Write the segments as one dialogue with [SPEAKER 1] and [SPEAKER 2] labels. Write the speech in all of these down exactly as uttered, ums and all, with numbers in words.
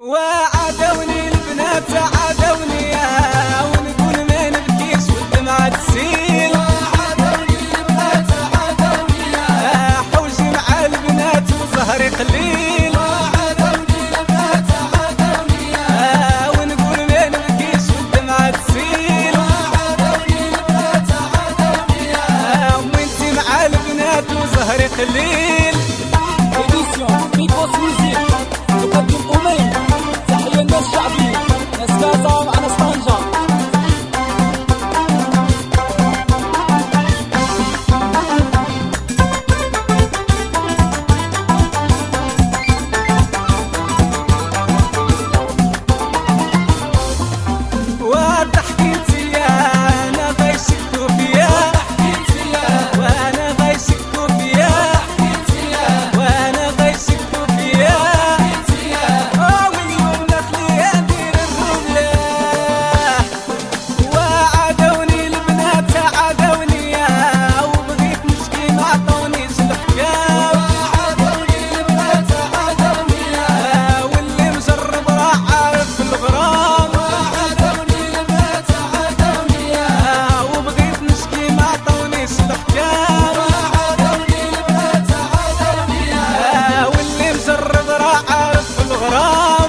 [SPEAKER 1] وعدوني البنات عدوني ونقول ما نبكيش والدمعة تسيل.
[SPEAKER 2] وعدوني البنات عدوني
[SPEAKER 1] حوجي مع البنات وزهري قليل.
[SPEAKER 2] وعدوني البنات عدوني
[SPEAKER 1] ونقول ما نبكيش والدمعة تسيل.
[SPEAKER 2] وعدوني البنات عدوني
[SPEAKER 1] وانتي مع البنات وزهري قليل.
[SPEAKER 3] إديسيون ميكوس ميوزيك تقدم أمين. تحية الناس الشعبية، ناس كازا مع ناس طنجة.
[SPEAKER 1] وضحكي انتيا انا غيشكو فيا. وانا غيشكو فيا. وانا غيشكو فيا. واليوم داخلي ندير الرملة. وعدوني البنات عدوني وبغيت نشكي ما عطونيش الحكام.
[SPEAKER 2] وعدوني البنات عدوني
[SPEAKER 1] واللي مجرب راه عارف الغرام.
[SPEAKER 2] وعدوني البنات عدوني
[SPEAKER 1] وبغيت نشكي ما عطونيش الحكام.
[SPEAKER 2] وعدوني البنات عدوني
[SPEAKER 1] واللي مجرب راه عارف الغرام.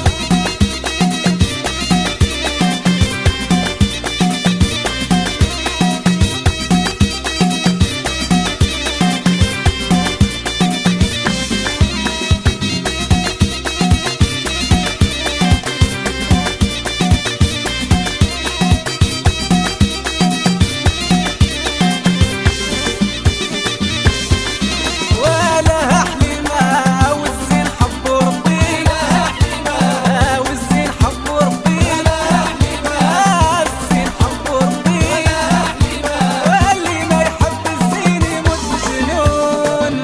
[SPEAKER 1] ولا حليمة والزين حبوا ربي. والزين حبوا ربي. الزين حبوا ربي. واللي ما يحب الزين يموت بجنون.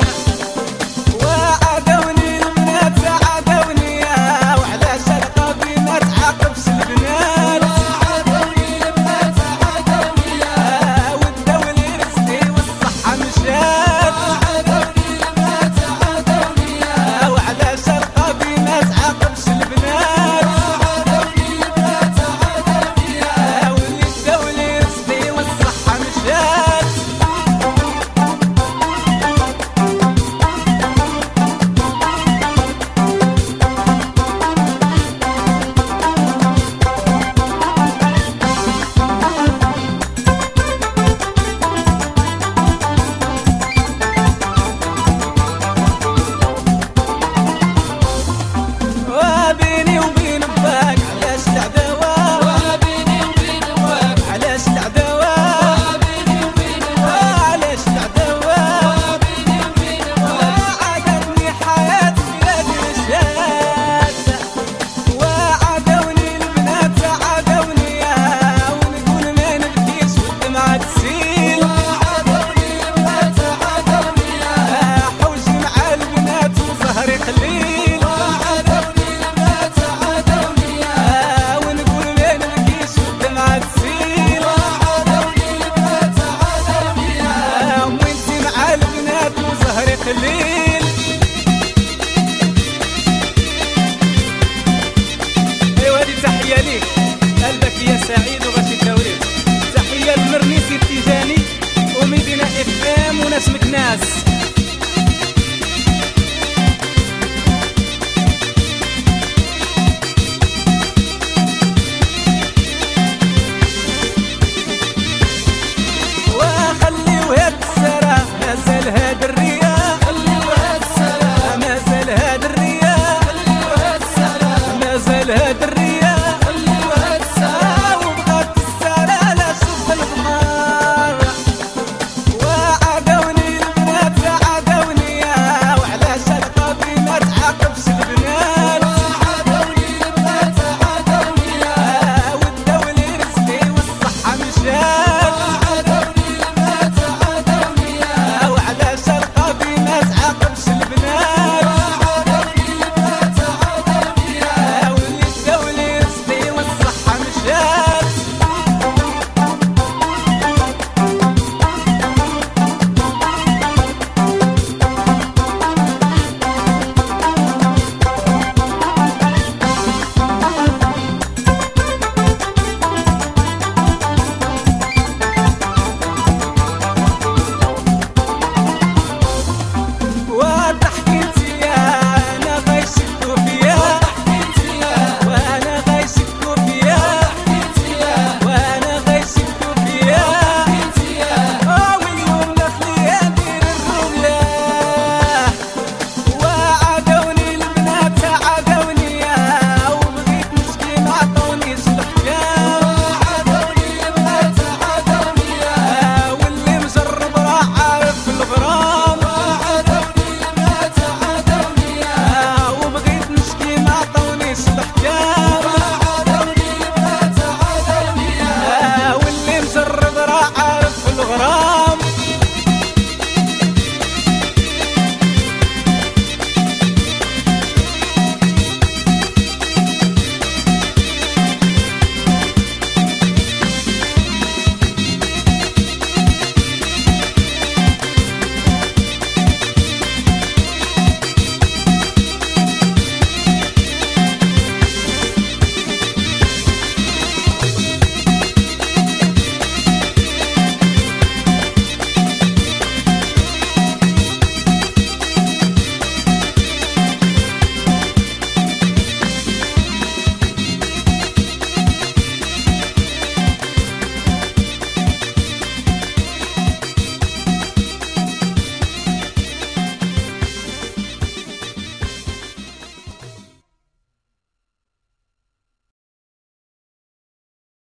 [SPEAKER 1] وعدوني البنات عدوني وعلاش القاضي ما تعاقبش البنات.
[SPEAKER 2] وعدوني البنات عدوني
[SPEAKER 1] والدولة رزقي والصحة مشات.
[SPEAKER 2] وعدوني البنات عدوني
[SPEAKER 1] وعلاش القاضي ما تعاقبش البنات.
[SPEAKER 2] وعدوني البنات عدوني
[SPEAKER 1] واللي الدولة رزقي والصحة مشات. وبيني وبين باك علاش العداوة.
[SPEAKER 2] وبيني وبين واك
[SPEAKER 1] علاش العداوة.
[SPEAKER 2] وبيني وبين واك
[SPEAKER 1] علاش العداوة.
[SPEAKER 2] وبيني وبين واك
[SPEAKER 1] عادتني حياتي بلادي رجال. وعدوني البنات عدوني ونقول ما نبكيش والدمعة تسيل.
[SPEAKER 2] وعدوني البنات عدوني
[SPEAKER 1] حوجي مع البنات وزهري قليل.
[SPEAKER 2] وعدوني البنات عدوني
[SPEAKER 1] ونقول ما نبكيش والدمعة تسيل.
[SPEAKER 2] وعدوني البنات عدوني
[SPEAKER 1] وانتي مع البنات وزهري قليل. ايوا هذه تحية ليك قلبك يا سعيد وغاشي التوريد. تحية للمرنيسي التيجاني ومدينة اف ام وناس مكناس.